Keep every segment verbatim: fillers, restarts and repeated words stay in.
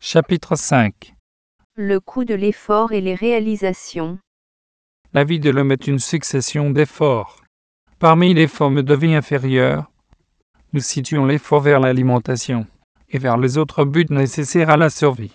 Chapitre cinq. Le coût de l'effort et les réalisations. La vie de l'homme est une succession d'efforts. Parmi les formes de vie inférieures, nous situons l'effort vers l'alimentation et vers les autres buts nécessaires à la survie.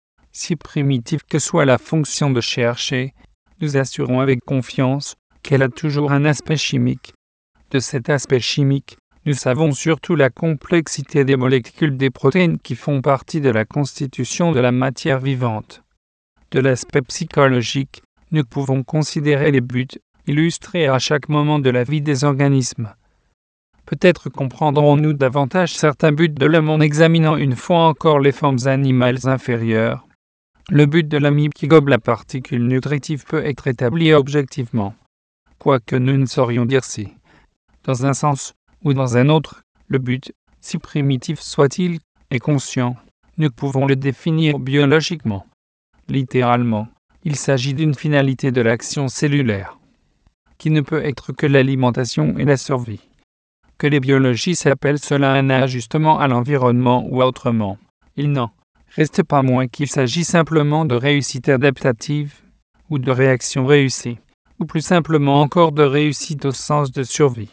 Si primitive que soit la fonction de chercher, nous assurons avec confiance qu'elle a toujours un aspect chimique. De cet aspect chimique, nous savons surtout la complexité des molécules des protéines qui font partie de la constitution de la matière vivante. De l'aspect psychologique, nous pouvons considérer les buts illustrés à chaque moment de la vie des organismes. Peut-être comprendrons-nous davantage certains buts de l'homme en examinant une fois encore les formes animales inférieures. Le but de l'amibe qui gobe la particule nutritive peut être établi objectivement, quoique nous ne saurions dire si, dans un sens ou dans un autre, le but, si primitif soit-il, est conscient. Nous pouvons le définir biologiquement. Littéralement, il s'agit d'une finalité de l'action cellulaire, qui ne peut être que l'alimentation et la survie. Que les biologistes appellent cela un ajustement à l'environnement ou autrement, il n'en reste pas moins qu'il s'agit simplement de réussite adaptative ou de réaction réussie, ou plus simplement encore de réussite au sens de survie.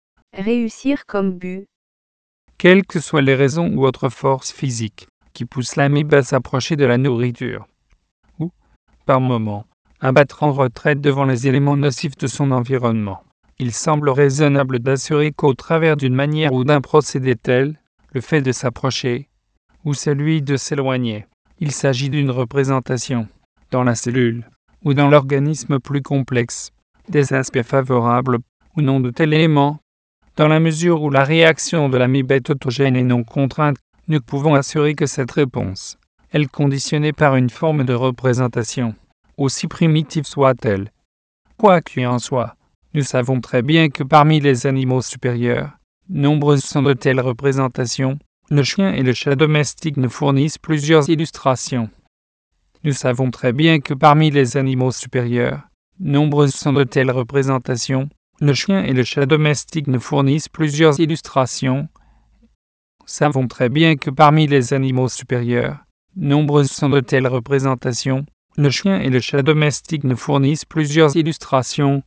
Réussir comme but. Quelles que soient les raisons ou autres forces physiques qui poussent l'amibe à s'approcher de la nourriture, ou, par moments, à battre en retraite devant les éléments nocifs de son environnement, il semble raisonnable d'assurer qu'au travers d'une manière ou d'un procédé tel, le fait de s'approcher, ou celui de s'éloigner, il s'agit d'une représentation, dans la cellule, ou dans l'organisme plus complexe, des aspects favorables ou non de tel élément. Dans la mesure où la réaction de l'amibe est autogène et non contrainte, nous pouvons assurer que cette réponse est conditionnée par une forme de représentation, aussi primitive soit-elle. Quoi qu'il en soit, nous savons très bien que parmi les animaux supérieurs, nombreuses sont de telles représentations. Le chien et le chat domestiques nous fournissent plusieurs illustrations. Nous savons très bien que parmi les animaux supérieurs, nombreuses sont de telles représentations. Le chien et le chat domestiques nous fournissent plusieurs illustrations. Nous savons très bien que parmi les animaux supérieurs, nombreuses sont de telles représentations. Le chien et le chat domestiques nous fournissent plusieurs illustrations.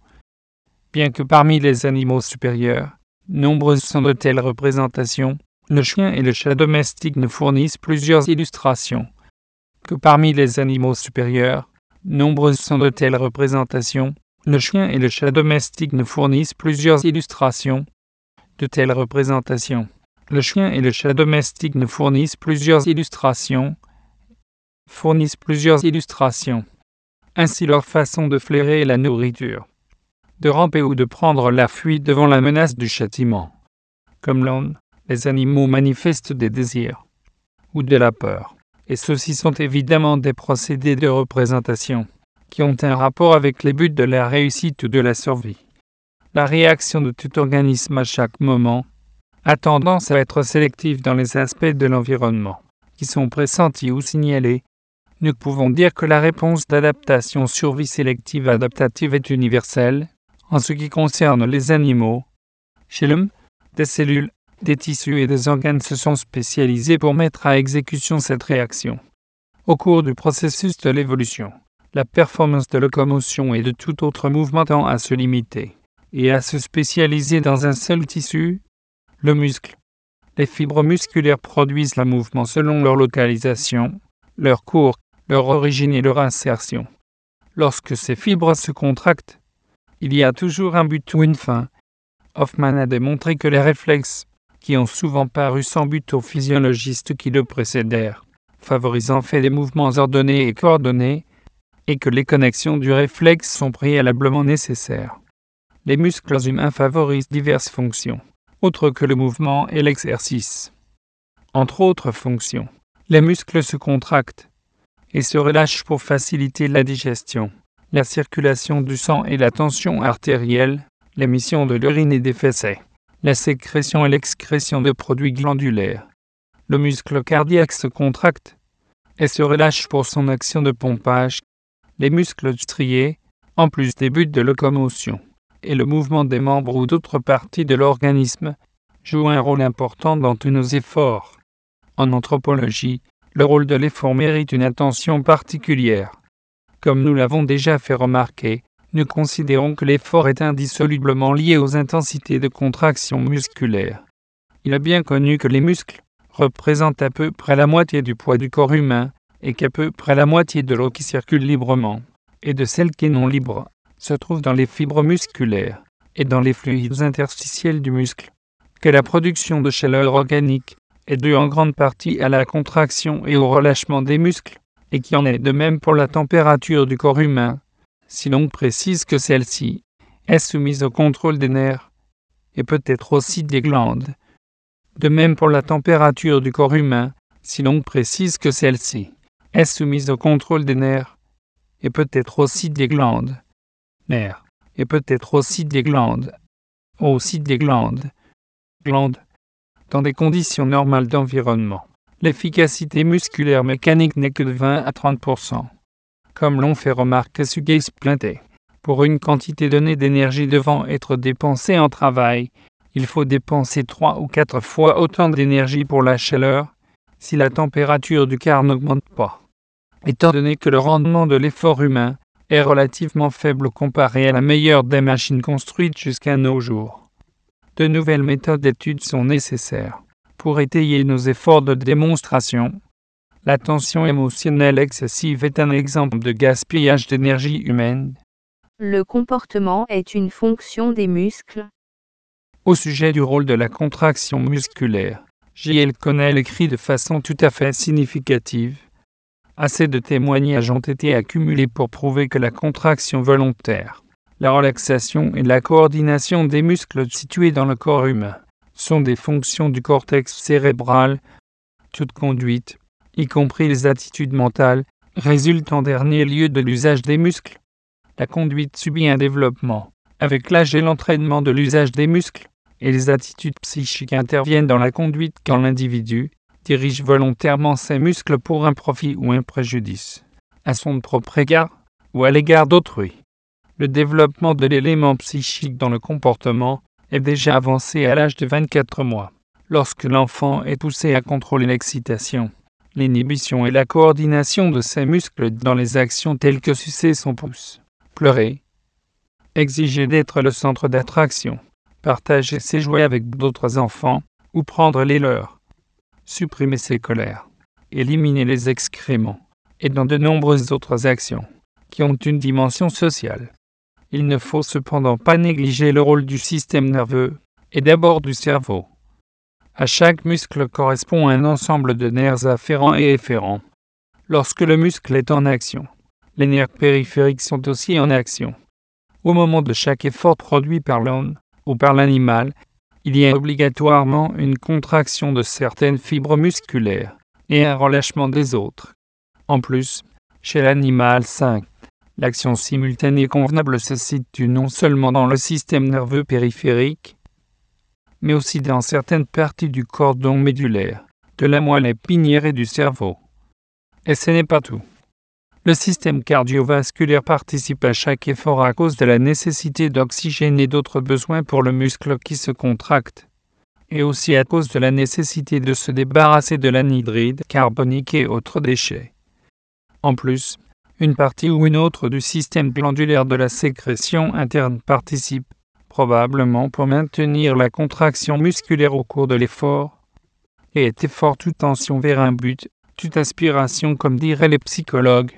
Bien que parmi les animaux supérieurs, nombreuses sont de telles représentations. Le chien et le chat domestiques nous fournissent plusieurs illustrations. Que parmi les animaux supérieurs, nombreuses sont de telles représentations. Le chien et le chat domestiques nous fournissent plusieurs illustrations de telles représentations. Le chien et le chat domestiques nous fournissent plusieurs illustrations. Fournissent plusieurs illustrations. Ainsi leur façon de flairer la nourriture, de ramper ou de prendre la fuite devant la menace du châtiment. Comme l'homme, les animaux manifestent des désirs ou de la peur, et ceux-ci sont évidemment des procédés de représentation qui ont un rapport avec les buts de la réussite ou de la survie. La réaction de tout organisme à chaque moment a tendance à être sélective dans les aspects de l'environnement, qui sont pressentis ou signalés. Nous pouvons dire que la réponse d'adaptation survie sélective adaptative est universelle, en ce qui concerne les animaux. Chez l'homme, des cellules, des tissus et des organes se sont spécialisés pour mettre à exécution cette réaction. Au cours du processus de l'évolution, la performance de locomotion et de tout autre mouvement tend à se limiter et à se spécialiser dans un seul tissu, le muscle. Les fibres musculaires produisent le mouvement selon leur localisation, leur cours, leur origine et leur insertion. Lorsque ces fibres se contractent, il y a toujours un but ou une fin. Hoffman a démontré que les réflexes, qui ont souvent paru sans but aux physiologistes qui le précédèrent, favorisent en fait des mouvements ordonnés et coordonnés, et que les connexions du réflexe sont préalablement nécessaires. Les muscles humains favorisent diverses fonctions, autres que le mouvement et l'exercice. Entre autres fonctions, les muscles se contractent et se relâchent pour faciliter la digestion, la circulation du sang et la tension artérielle, l'émission de l'urine et des fessées, la sécrétion et l'excrétion de produits glandulaires. Le muscle cardiaque se contracte et se relâche pour son action de pompage. Les muscles striés, en plus des buts de locomotion, et le mouvement des membres ou d'autres parties de l'organisme, jouent un rôle important dans tous nos efforts. En anthropologie, le rôle de l'effort mérite une attention particulière. Comme nous l'avons déjà fait remarquer, nous considérons que l'effort est indissolublement lié aux intensités de contraction musculaire. Il est bien connu que les muscles représentent à peu près la moitié du poids du corps humain et qu'à peu près la moitié de l'eau qui circule librement, et de celle qui est non libre, se trouve dans les fibres musculaires et dans les fluides interstitiels du muscle, que la production de chaleur organique est due en grande partie à la contraction et au relâchement des muscles, et qui en est de même pour la température du corps humain, si l'on précise que celle-ci est soumise au contrôle des nerfs, et peut-être aussi des glandes. De même pour la température du corps humain, si l'on précise que celle-ci est soumise au contrôle des nerfs, et peut-être aussi des glandes. Nerfs, et peut-être aussi des glandes. Aussi des glandes. Glandes. Dans des conditions normales d'environnement, l'efficacité musculaire mécanique n'est que de vingt à trente pour cent. Comme l'ont fait remarquer Sugai Splinter, pour une quantité donnée d'énergie devant être dépensée en travail, il faut dépenser trois ou quatre fois autant d'énergie pour la chaleur, si la température du quart n'augmente pas. Étant donné que le rendement de l'effort humain est relativement faible comparé à la meilleure des machines construites jusqu'à nos jours, de nouvelles méthodes d'étude sont nécessaires pour étayer nos efforts de démonstration. La tension émotionnelle excessive est un exemple de gaspillage d'énergie humaine. Le comportement est une fonction des muscles. Au sujet du rôle de la contraction musculaire, J L Connell écrit de façon tout à fait significative. Assez de témoignages ont été accumulés pour prouver que la contraction volontaire, la relaxation et la coordination des muscles situés dans le corps humain sont des fonctions du cortex cérébral. Toute conduite, y compris les attitudes mentales, résulte en dernier lieu de l'usage des muscles. La conduite subit un développement avec l'âge et l'entraînement de l'usage des muscles, et les attitudes psychiques interviennent dans la conduite quand l'individu dirige volontairement ses muscles pour un profit ou un préjudice, à son propre égard ou à l'égard d'autrui. Le développement de l'élément psychique dans le comportement est déjà avancé à l'âge de vingt-quatre mois, lorsque l'enfant est poussé à contrôler l'excitation, l'inhibition et la coordination de ses muscles dans les actions telles que sucer son pouce, pleurer, exiger d'être le centre d'attraction, partager ses jouets avec d'autres enfants ou prendre les leurs, supprimer ses colères, éliminer les excréments, et dans de nombreuses autres actions qui ont une dimension sociale. Il ne faut cependant pas négliger le rôle du système nerveux, et d'abord du cerveau. À chaque muscle correspond un ensemble de nerfs afférents et efférents. Lorsque le muscle est en action, les nerfs périphériques sont aussi en action. Au moment de chaque effort produit par l'homme ou par l'animal, il y a obligatoirement une contraction de certaines fibres musculaires et un relâchement des autres. En plus, chez l'animal sain, l'action simultanée convenable se situe non seulement dans le système nerveux périphérique, mais aussi dans certaines parties du cordon médulaire, de la moelle épinière et du cerveau. Et ce n'est pas tout. Le système cardiovasculaire participe à chaque effort à cause de la nécessité d'oxygène et d'autres besoins pour le muscle qui se contracte, et aussi à cause de la nécessité de se débarrasser de l'anhydride carbonique et autres déchets. En plus, une partie ou une autre du système glandulaire de la sécrétion interne participe, probablement pour maintenir la contraction musculaire au cours de l'effort, et est effort toute tension vers un but, toute aspiration comme diraient les psychologues.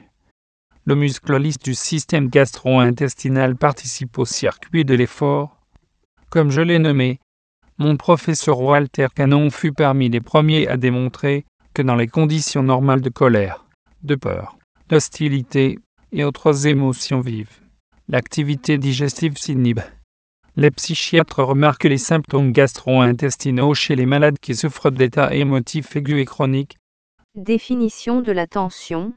Le muscle lisse du système gastro-intestinal participe au circuit de l'effort. Comme je l'ai nommé, mon professeur Walter Cannon fut parmi les premiers à démontrer que dans les conditions normales de colère, de peur, d'hostilité et autres émotions vives, l'activité digestive s'inhibe. Les psychiatres remarquent les symptômes gastro-intestinaux chez les malades qui souffrent d'états émotifs aigus et chroniques. Définition de la tension.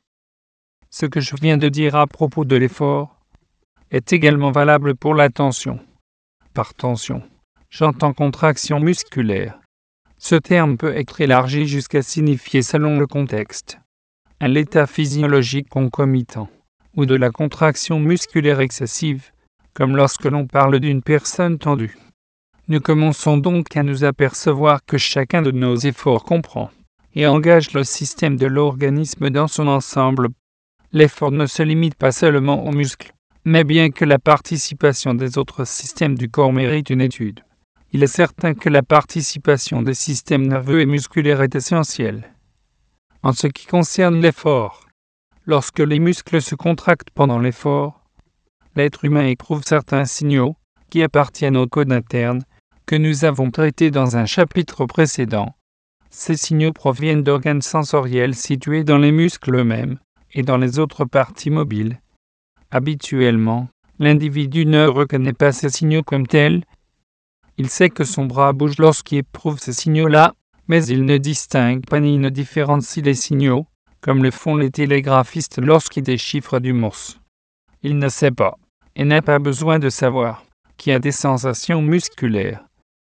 Ce que je viens de dire à propos de l'effort est également valable pour la tension. Par tension, j'entends contraction musculaire. Ce terme peut être élargi jusqu'à signifier, selon le contexte, un état physiologique concomitant, ou de la contraction musculaire excessive, comme lorsque l'on parle d'une personne tendue. Nous commençons donc à nous apercevoir que chacun de nos efforts comprend et engage le système de l'organisme dans son ensemble. L'effort ne se limite pas seulement aux muscles, mais bien que la participation des autres systèmes du corps mérite une étude. Il est certain que la participation des systèmes nerveux et musculaires est essentielle. En ce qui concerne l'effort, lorsque les muscles se contractent pendant l'effort, l'être humain éprouve certains signaux qui appartiennent au code interne que nous avons traité dans un chapitre précédent. Ces signaux proviennent d'organes sensoriels situés dans les muscles eux-mêmes et dans les autres parties mobiles. Habituellement, l'individu ne reconnaît pas ces signaux comme tels. Il sait que son bras bouge lorsqu'il éprouve ces signaux-là, mais il ne distingue pas ni ne différencie les signaux, comme le font les télégraphistes lorsqu'ils déchiffrent du morse. Il ne sait pas, et n'a pas besoin de savoir, qu'il y a des sensations musculaires.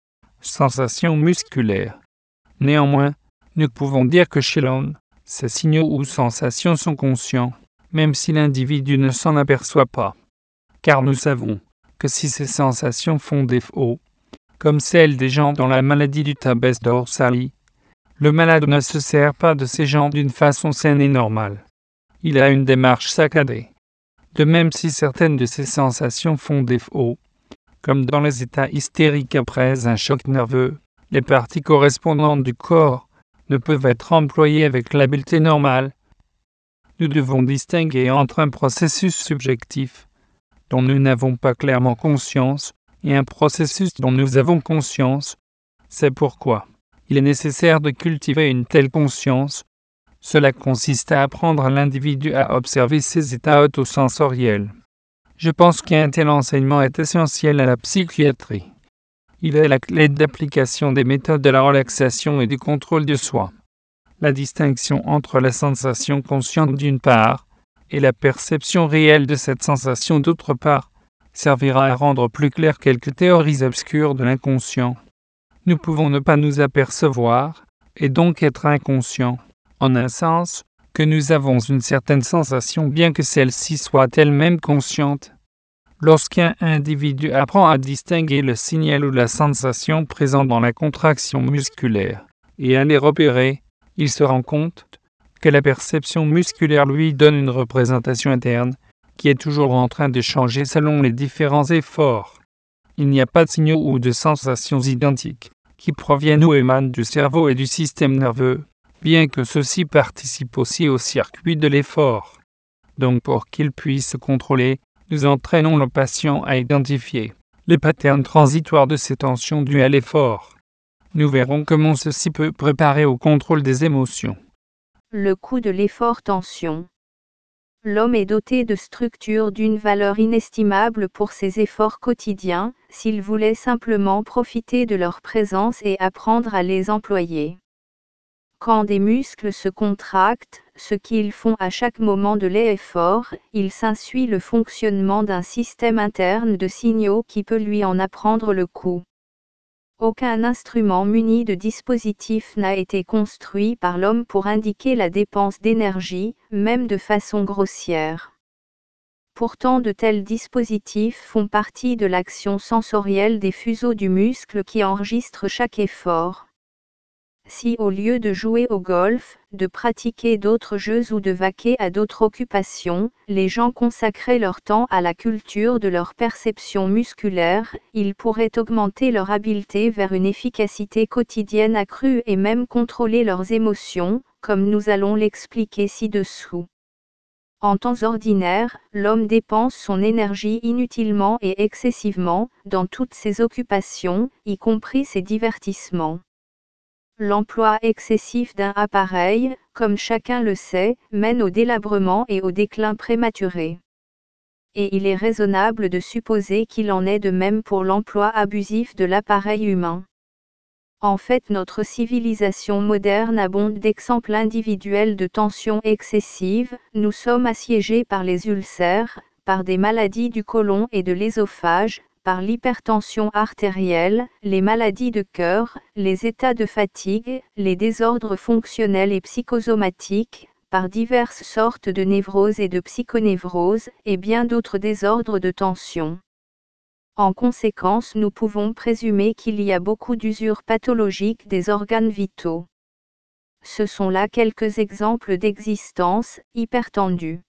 Sensations musculaires. Néanmoins, nous pouvons dire que chez l'homme, ces signaux ou sensations sont conscients, même si l'individu ne s'en aperçoit pas. Car nous savons que si ces sensations font défaut, comme celles des gens dont la maladie du tabès dorsalis, le malade ne se sert pas de ces jambes d'une façon saine et normale. Il a une démarche saccadée. De même si certaines de ces sensations font défaut, comme dans les états hystériques après un choc nerveux, les parties correspondantes du corps ne peuvent être employées avec l'habileté normale. Nous devons distinguer entre un processus subjectif, dont nous n'avons pas clairement conscience, et un processus dont nous avons conscience. C'est pourquoi il est nécessaire de cultiver une telle conscience. Cela consiste à apprendre l'individu à observer ses états autosensoriels. Je pense qu'un tel enseignement est essentiel à la psychiatrie. Il est la clé d'application des méthodes de la relaxation et du contrôle de soi. La distinction entre la sensation consciente d'une part et la perception réelle de cette sensation d'autre part servira à rendre plus clair quelques théories obscures de l'inconscient. Nous pouvons ne pas nous apercevoir et donc être inconscients, en un sens que nous avons une certaine sensation bien que celle-ci soit elle-même consciente. Lorsqu'un individu apprend à distinguer le signal ou la sensation présent dans la contraction musculaire et à les repérer, il se rend compte que la perception musculaire lui donne une représentation interne qui est toujours en train de changer selon les différents efforts. Il n'y a pas de signaux ou de sensations identiques qui proviennent ou émanent du cerveau et du système nerveux, bien que ceux-ci participent aussi au circuit de l'effort. Donc pour qu'il puisse se contrôler, nous entraînons le patient à identifier les patterns transitoires de ces tensions dues à l'effort. Nous verrons comment ceci peut préparer au contrôle des émotions. Le coût de l'effort tension. L'homme est doté de structures d'une valeur inestimable pour ses efforts quotidiens, s'il voulait simplement profiter de leur présence et apprendre à les employer. Quand des muscles se contractent, ce qu'ils font à chaque moment de l'effort, il s'ensuit le fonctionnement d'un système interne de signaux qui peut lui en apprendre le coup. Aucun instrument muni de dispositif n'a été construit par l'homme pour indiquer la dépense d'énergie, même de façon grossière. Pourtant de tels dispositifs font partie de l'action sensorielle des fuseaux du muscle qui enregistrent chaque effort. Si au lieu de jouer au golf, de pratiquer d'autres jeux ou de vaquer à d'autres occupations, les gens consacraient leur temps à la culture de leur perception musculaire, ils pourraient augmenter leur habileté vers une efficacité quotidienne accrue et même contrôler leurs émotions, comme nous allons l'expliquer ci-dessous. En temps ordinaire, l'homme dépense son énergie inutilement et excessivement, dans toutes ses occupations, y compris ses divertissements. L'emploi excessif d'un appareil, comme chacun le sait, mène au délabrement et au déclin prématuré. Et il est raisonnable de supposer qu'il en est de même pour l'emploi abusif de l'appareil humain. En fait, notre civilisation moderne abonde d'exemples individuels de tension excessive. Nous sommes assiégés par les ulcères, par des maladies du côlon et de l'ésophage, par l'hypertension artérielle, les maladies de cœur, les états de fatigue, les désordres fonctionnels et psychosomatiques, par diverses sortes de névroses et de psychonévroses, et bien d'autres désordres de tension. En conséquence, nous pouvons présumer qu'il y a beaucoup d'usure pathologique des organes vitaux. Ce sont là quelques exemples d'existence hypertendue.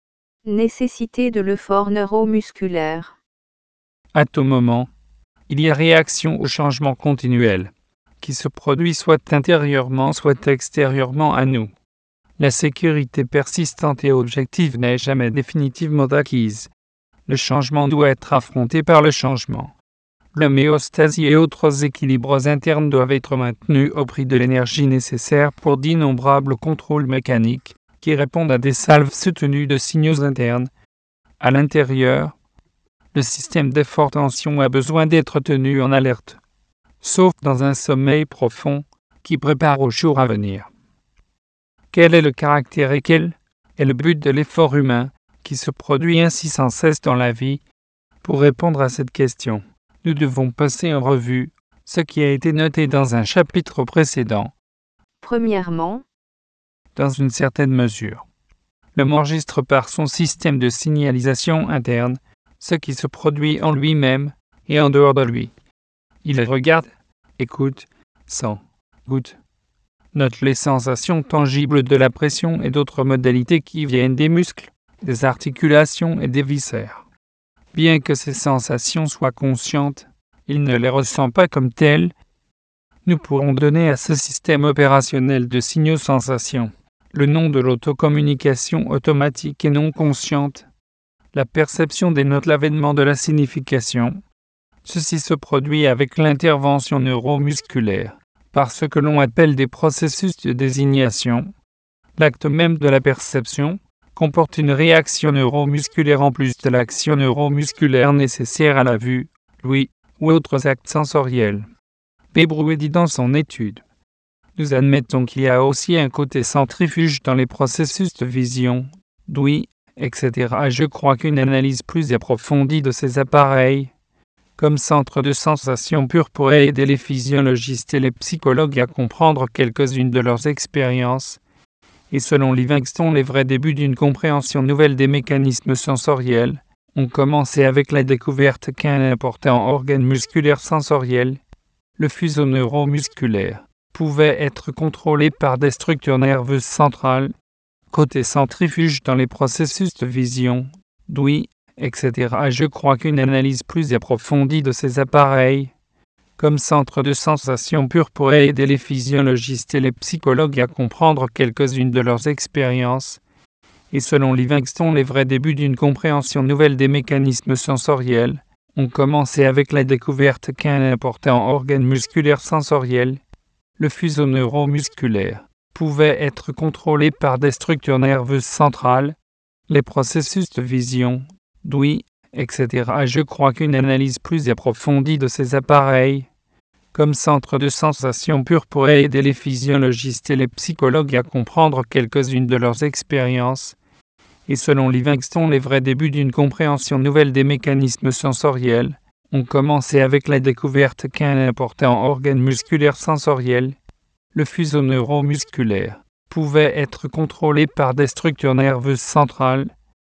Nécessité de l'effort neuromusculaire. À tout moment, il y a réaction au changement continuel, qui se produit soit intérieurement soit extérieurement à nous. La sécurité persistante et objective n'est jamais définitivement acquise. Le changement doit être affronté par le changement. L'homéostasie et autres équilibres internes doivent être maintenus au prix de l'énergie nécessaire pour d'innombrables contrôles mécaniques qui répondent à des salves soutenues de signaux internes. À l'intérieur, le système d'effort-tension a besoin d'être tenu en alerte, sauf dans un sommeil profond qui prépare au jour à venir. Quel est le caractère et quel est le but de l'effort humain qui se produit ainsi sans cesse dans la vie? Pour répondre à cette question, nous devons passer en revue ce qui a été noté dans un chapitre précédent. Premièrement, dans une certaine mesure, l'homme enregistre par son système de signalisation interne ce qui se produit en lui-même et en dehors de lui. Il regarde, écoute, sent, goûte, note les sensations tangibles de la pression et d'autres modalités qui viennent des muscles, des articulations et des viscères. Bien que ces sensations soient conscientes, il ne les ressent pas comme telles. Nous pourrons donner à ce système opérationnel de signaux-sensations le nom de l'autocommunication automatique et non consciente. La perception dénote l'avènement de la signification. Ceci se produit avec l'intervention neuromusculaire, par ce que l'on appelle des processus de désignation. L'acte même de la perception comporte une réaction neuromusculaire en plus de l'action neuromusculaire nécessaire à la vue, l'ouïe ou autres actes sensoriels. Bébrouet dit dans son étude. Nous admettons qu'il y a aussi un côté centrifuge dans les processus de vision, d'ouïe, et cetera. Je crois qu'une analyse plus approfondie de ces appareils, comme centre de sensations pures, pourrait aider les physiologistes et les psychologues à comprendre quelques-unes de leurs expériences, et selon Livingston, les vrais débuts d'une compréhension nouvelle des mécanismes sensoriels ont commencé avec la découverte qu'un important organe musculaire sensoriel, le fuseau neuromusculaire, pouvait être contrôlé par des structures nerveuses centrales, côté centrifuge dans les processus de vision, d'ouïe, et cetera. Je crois qu'une analyse plus approfondie de ces appareils, comme centre de sensations pures, pourrait aider les physiologistes et les psychologues à comprendre quelques-unes de leurs expériences, et selon Livingston, les vrais débuts d'une compréhension nouvelle des mécanismes sensoriels ont commencé avec la découverte qu'un important organe musculaire sensoriel, le fuseau neuromusculaire, pouvait être contrôlé par des structures nerveuses centrales, les processus de vision, d'ouïe, et cetera. Je crois qu'une analyse plus approfondie de ces appareils, comme centre de sensations pures, pourrait aider les physiologistes et les psychologues à comprendre quelques-unes de leurs expériences, et selon Livingston, les vrais débuts d'une compréhension nouvelle des mécanismes sensoriels ont commencé avec la découverte qu'un important organe musculaire sensoriel, le fuseau neuromusculaire, pouvait être contrôlé par des structures nerveuses centrales,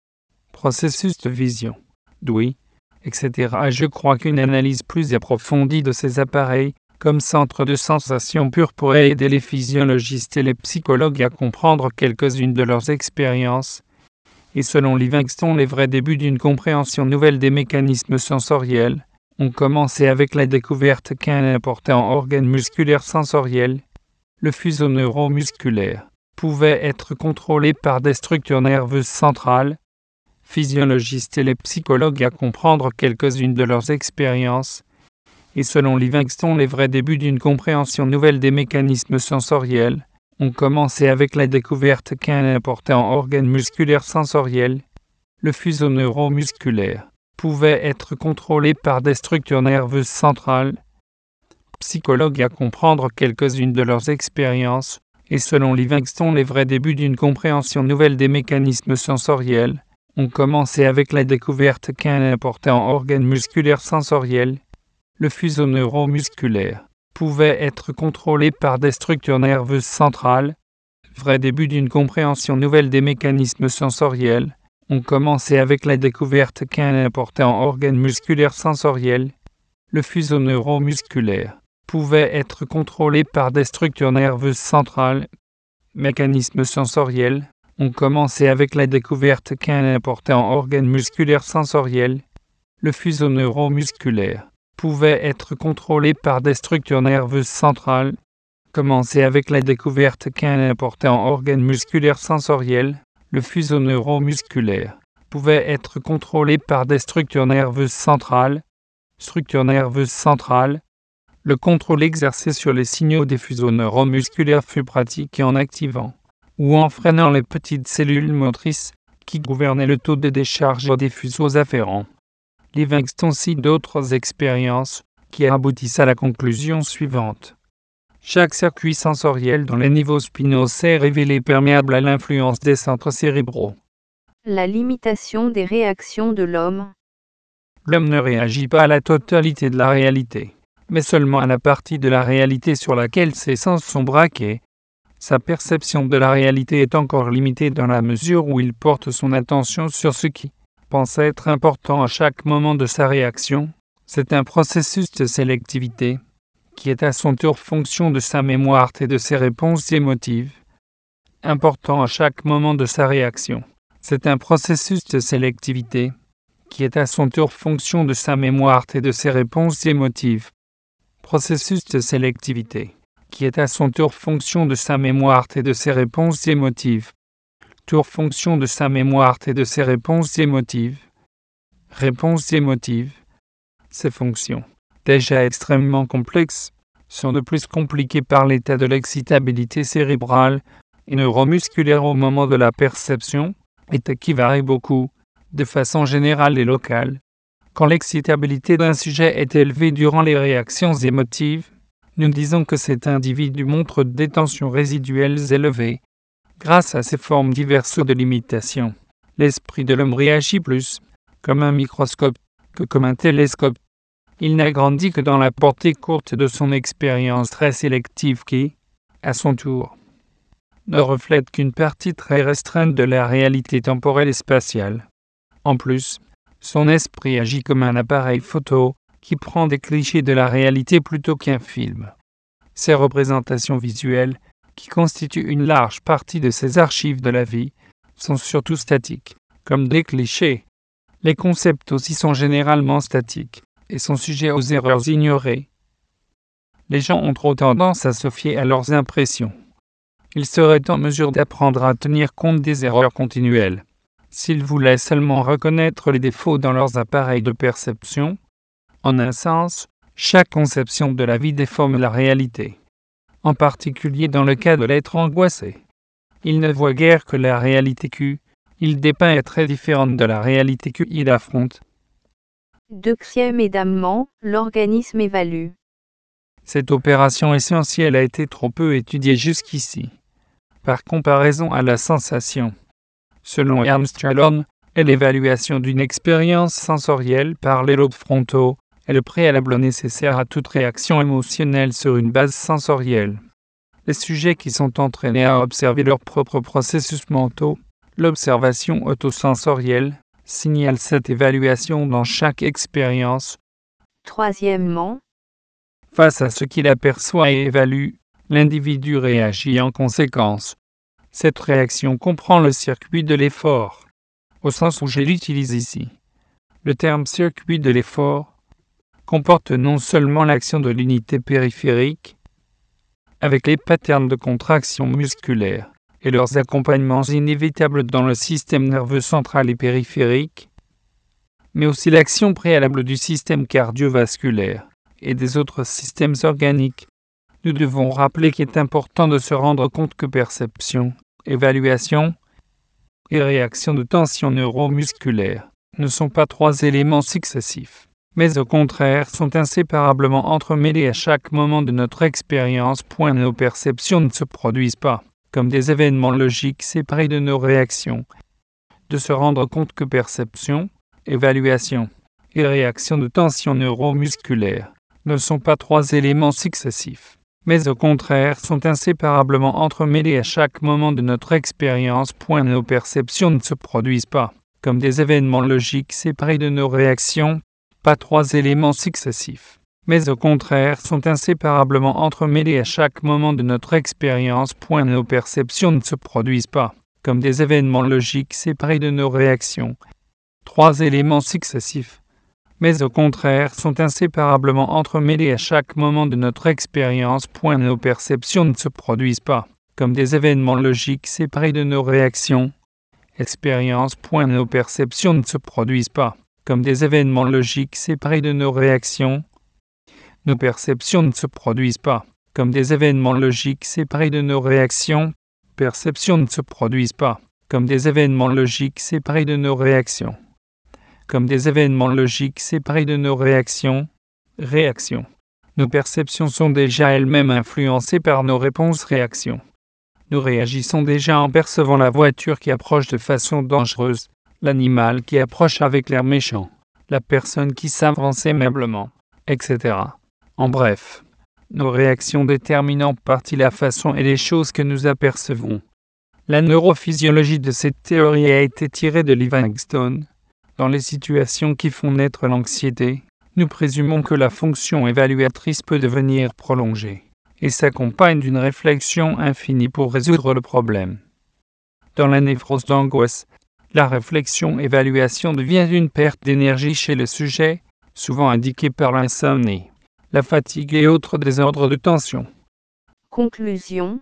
processus de vision, d'ouïe, et cetera. Je crois qu'une analyse plus approfondie de ces appareils, comme centre de sensations pures, pourrait aider les physiologistes et les psychologues à comprendre quelques-unes de leurs expériences, et selon Livingston, les vrais débuts d'une compréhension nouvelle des mécanismes sensoriels ont commencé avec la découverte qu'un important organe musculaire sensoriel, le fuseau neuromusculaire, pouvait être contrôlé par des structures nerveuses centrales, physiologistes et les psychologues à comprendre quelques-unes de leurs expériences, et selon Livingston, les vrais débuts d'une compréhension nouvelle des mécanismes sensoriels ont commencé avec la découverte qu'un important organe musculaire sensoriel, le fuseau neuromusculaire, pouvait être contrôlé par des structures nerveuses centrales, psychologues à comprendre quelques-unes de leurs expériences, et selon Livingston, les vrais débuts d'une compréhension nouvelle des mécanismes sensoriels ont commencé avec la découverte qu'un important organe musculaire sensoriel, le fuseau neuromusculaire, pouvait être contrôlé par des structures nerveuses centrales. Vrai début d'une compréhension nouvelle des mécanismes sensoriels ont commencé avec la découverte qu'un important organe musculaire sensoriel, le fuseau neuromusculaire, pouvait être contrôlé par des structures nerveuses centrales. Mécanisme sensoriel. On commençait avec la découverte qu'un important organe musculaire sensoriel, le fuseau neuromusculaire, pouvait être contrôlé par des structures nerveuses centrales. Commencer avec la découverte qu'un important organe musculaire sensoriel, le fuseau neuromusculaire, pouvait être contrôlé par des structures nerveuses centrales. Structures nerveuses centrales. Le contrôle exercé sur les signaux des fuseaux neuromusculaires fut pratiqué en activant ou en freinant les petites cellules motrices qui gouvernaient le taux de décharge des fuseaux afférents. Il existe aussi d'autres expériences qui aboutissent à la conclusion suivante. Chaque circuit sensoriel dans les niveaux spinaux s'est révélé perméable à l'influence des centres cérébraux. La limitation des réactions de l'homme. L'homme ne réagit pas à la totalité de la réalité, mais seulement à la partie de la réalité sur laquelle ses sens sont braqués. Sa perception de la réalité est encore limitée dans la mesure où il porte son attention sur ce qui pense être important à chaque moment de sa réaction. C'est un processus de sélectivité qui est à son tour fonction de sa mémoire et de ses réponses émotives. Important à chaque moment de sa réaction. C'est un processus de sélectivité qui est à son tour fonction de sa mémoire et de ses réponses émotives. Processus de sélectivité qui est à son tour fonction de sa mémoire et de ses réponses émotives. Tour fonction de sa mémoire et de ses réponses émotives. Réponses émotives. Ces fonctions, déjà extrêmement complexes, sont de plus compliquées par l'état de l'excitabilité cérébrale et neuromusculaire au moment de la perception, état qui varie beaucoup, de façon générale et locale. Quand l'excitabilité d'un sujet est élevée durant les réactions émotives, nous disons que cet individu montre des tensions résiduelles élevées. Grâce à ces formes diverses de limitation, l'esprit de l'homme réagit plus comme un microscope que comme un télescope. Il n'agrandit que dans la portée courte de son expérience très sélective qui, à son tour, ne reflète qu'une partie très restreinte de la réalité temporelle et spatiale. En plus, son esprit agit comme un appareil photo qui prend des clichés de la réalité plutôt qu'un film. Ces représentations visuelles, qui constituent une large partie de ses archives de la vie, sont surtout statiques, comme des clichés. Les concepts aussi sont généralement statiques et sont sujets aux erreurs ignorées. Les gens ont trop tendance à se fier à leurs impressions. Ils seraient en mesure d'apprendre à tenir compte des erreurs continuelles s'ils voulaient seulement reconnaître les défauts dans leurs appareils de perception. En un sens, chaque conception de la vie déforme la réalité, en particulier dans le cas de l'être angoissé. Il ne voit guère que la réalité qu'il dépeint est très différente de la réalité qu'il affronte. Deuxièmement, l'organisme évalue. Cette opération essentielle a été trop peu étudiée jusqu'ici, par comparaison à la sensation. Selon Ernst Jolon, l'évaluation d'une expérience sensorielle par les lobes frontaux est le préalable nécessaire à toute réaction émotionnelle sur une base sensorielle. Les sujets qui sont entraînés à observer leurs propres processus mentaux, l'observation autosensorielle, signale cette évaluation dans chaque expérience. Troisièmement, face à ce qu'il aperçoit et évalue, l'individu réagit en conséquence. Cette réaction comprend le circuit de l'effort, au sens où je l'utilise ici. Le terme circuit de l'effort comporte non seulement l'action de l'unité périphérique, avec les patterns de contraction musculaire et leurs accompagnements inévitables dans le système nerveux central et périphérique, mais aussi l'action préalable du système cardiovasculaire et des autres systèmes organiques. Nous devons rappeler qu'il est important de se rendre compte que perception, évaluation et réaction de tension neuromusculaire ne sont pas trois éléments successifs, mais au contraire sont inséparablement entremêlés à chaque moment de notre expérience. Nos perceptions ne se produisent pas comme des événements logiques séparés de nos réactions. De se rendre compte que perception, évaluation et réaction de tension neuromusculaire ne sont pas trois éléments successifs, mais au contraire sont inséparablement entremêlés à chaque moment de notre expérience. Nos perceptions ne se produisent pas comme des événements logiques séparés de nos réactions, pas trois éléments successifs, mais au contraire sont inséparablement entremêlés à chaque moment de notre expérience. Point. Nos perceptions ne se produisent pas comme des événements logiques séparés de nos réactions. Trois éléments successifs, mais au contraire sont inséparablement entremêlés à chaque moment de notre expérience. Point. Nos perceptions ne se produisent pas comme des événements logiques séparés de nos réactions. Expérience. Point. Nos perceptions ne se produisent pas comme des événements logiques séparés de nos réactions. Nos perceptions ne se produisent pas comme des événements logiques séparés de nos réactions. Perceptions ne se produisent pas comme des événements logiques séparés de nos réactions. Comme des événements logiques séparés de nos réactions. Réactions. Nos perceptions sont déjà elles-mêmes influencées par nos réponses-réactions. Nous réagissons déjà en percevant la voiture qui approche de façon dangereuse, l'animal qui approche avec l'air méchant, la personne qui s'avance aimablement, et cetera. En bref, nos réactions déterminent en partie la façon et les choses que nous apercevons. La neurophysiologie de cette théorie a été tirée de Livingstone. Dans les situations qui font naître l'anxiété, nous présumons que la fonction évaluatrice peut devenir prolongée et s'accompagne d'une réflexion infinie pour résoudre le problème. Dans la névrose d'angoisse, la réflexion-évaluation devient une perte d'énergie chez le sujet, souvent indiquée par l'insomnie, la fatigue et autres désordres de tension. Conclusion.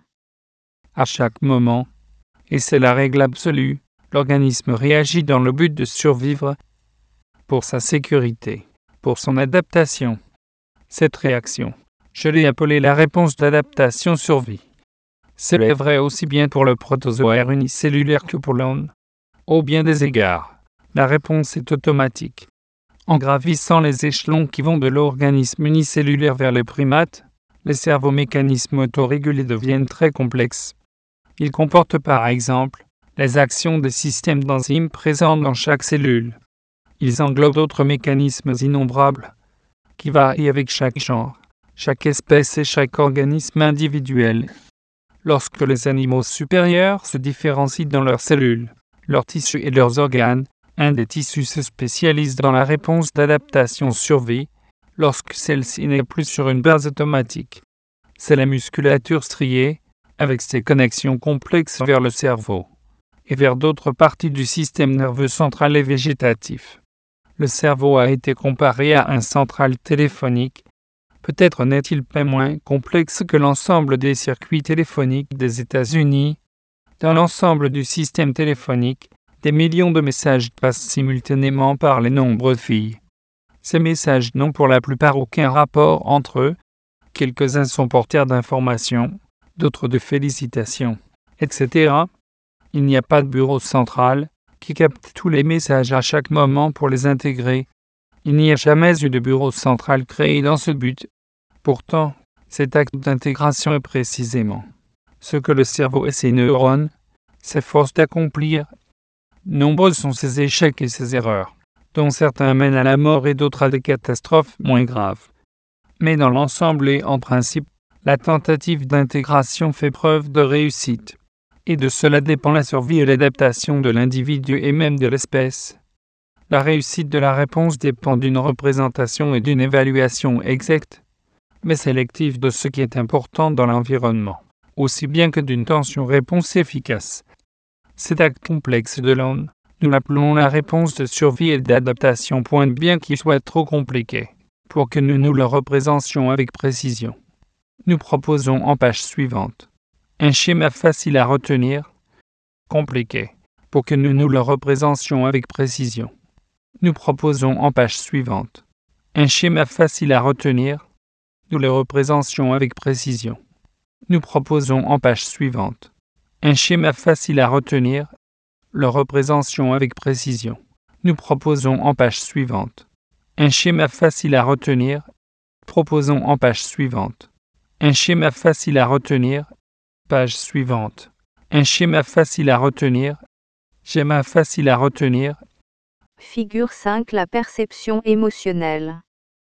À chaque moment, et c'est la règle absolue, l'organisme réagit dans le but de survivre, pour sa sécurité, pour son adaptation. Cette réaction, je l'ai appelée la réponse d'adaptation-survie. Cela est vrai aussi bien pour le protozoaire unicellulaire que pour l'homme. Au bien des égards, la réponse est automatique. En gravissant les échelons qui vont de l'organisme unicellulaire vers les primates, les cerveaux-mécanismes autorégulés deviennent très complexes. Ils comportent par exemple les actions des systèmes d'enzymes présents dans chaque cellule. Ils englobent d'autres mécanismes innombrables, qui varient avec chaque genre, chaque espèce et chaque organisme individuel. Lorsque les animaux supérieurs se différencient dans leurs cellules, leurs tissus et leurs organes, un des tissus se spécialise dans la réponse d'adaptation-survie, lorsque celle-ci n'est plus sur une base automatique. C'est la musculature striée, avec ses connexions complexes vers le cerveau et vers d'autres parties du système nerveux central et végétatif. Le cerveau a été comparé à un central téléphonique. Peut-être n'est-il pas moins complexe que l'ensemble des circuits téléphoniques des États-Unis. Dans l'ensemble du système téléphonique, des millions de messages passent simultanément par les nombreuses filles. Ces messages n'ont pour la plupart aucun rapport entre eux. Quelques-uns sont porteurs d'informations, d'autres de félicitations, et cetera. Il n'y a pas de bureau central qui capte tous les messages à chaque moment pour les intégrer. Il n'y a jamais eu de bureau central créé dans ce but. Pourtant, cet acte d'intégration est précisément ce que le cerveau et ses neurones s'efforcent d'accomplir. Nombreux sont ses échecs et ses erreurs, dont certains mènent à la mort et d'autres à des catastrophes moins graves. Mais dans l'ensemble et en principe, la tentative d'intégration fait preuve de réussite. Et de cela dépend la survie et l'adaptation de l'individu et même de l'espèce. La réussite de la réponse dépend d'une représentation et d'une évaluation exacte, mais sélective de ce qui est important dans l'environnement, aussi bien que d'une tension-réponse efficace. Cet acte complexe de l'homme, nous l'appelons la réponse de survie et d'adaptation. Point bien qu'il soit trop compliqué pour que nous nous le représentions avec précision. Nous proposons en page suivante un schéma facile à retenir, compliqué, pour que nous nous le représentions avec précision. Nous proposons en page suivante un schéma facile à retenir, nous le représentions avec précision. Nous proposons en page suivante un schéma facile à retenir, le représentions avec précision. Nous proposons en page suivante un schéma facile à retenir, proposons en page suivante un schéma facile à retenir, page suivante. Un schéma facile à retenir. Schéma facile à retenir. Figure cinq. La perception émotionnelle.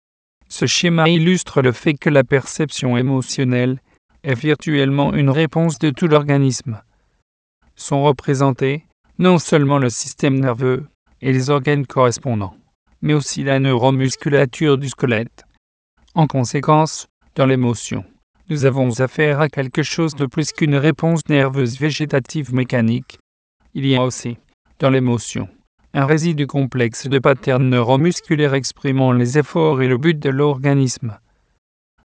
Ce schéma illustre le fait que la perception émotionnelle est virtuellement une réponse de tout l'organisme. Sont représentés non seulement le système nerveux et les organes correspondants, mais aussi la neuromusculature du squelette. En conséquence, dans l'émotion, nous avons affaire à quelque chose de plus qu'une réponse nerveuse végétative mécanique. Il y a aussi, dans l'émotion, un résidu complexe de patterns neuromusculaires exprimant les efforts et le but de l'organisme.